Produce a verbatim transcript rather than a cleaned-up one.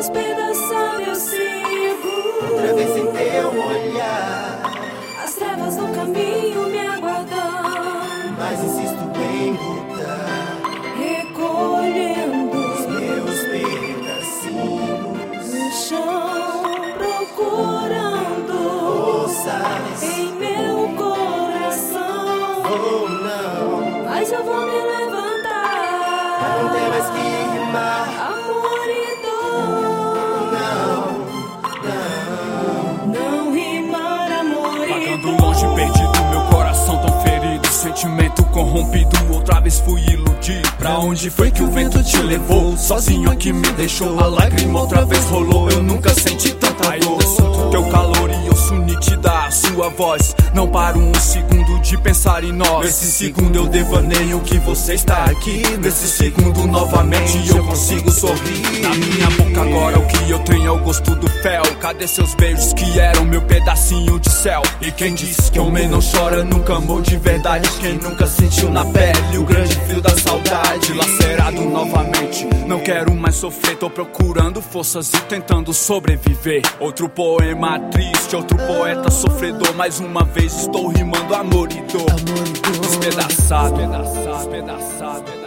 despedaçado eu sigo. Outra vez em teu olhar, As trevas no caminho me aguardam, mas insisto em lutar. recolhendo Os meus pedacinhos no chão, procurando forças em meu coração. ou não. Mas eu vou me levantar. Não tem mais que rimar. Amor e dor, Não, não rimar amor e Vagando dor. longe, perdido, meu coração tão ferido, sentimento corrompido, outra vez fui iludido. Pra onde foi que o vento te levou? Sozinho aqui me deixou, a lágrima outra vez rolou. Eu nunca senti tanta dor. Eu sinto teu calor e eu sou nítida a sua voz. Não paro um segundo de pensar em nós. Nesse segundo eu devaneio que você está aqui. Nesse segundo novamente eu consigo sorrir. Na minha boca agora o que eu tenho é o gosto do fel. Cadê seus beijos que eram meu pedacinho de céu? E quem disse que homem não chora nunca amou de verdade? Quem nunca sentiu na pele o grande frio da saudade? Lacerado novamente, não quero mais sofrer. Tô procurando forças e tentando sobreviver. Outro poema triste, outro poeta sofredor. Mais uma vez estou rimando amor e dor. Despedaçado, despedaçado, despedaçado.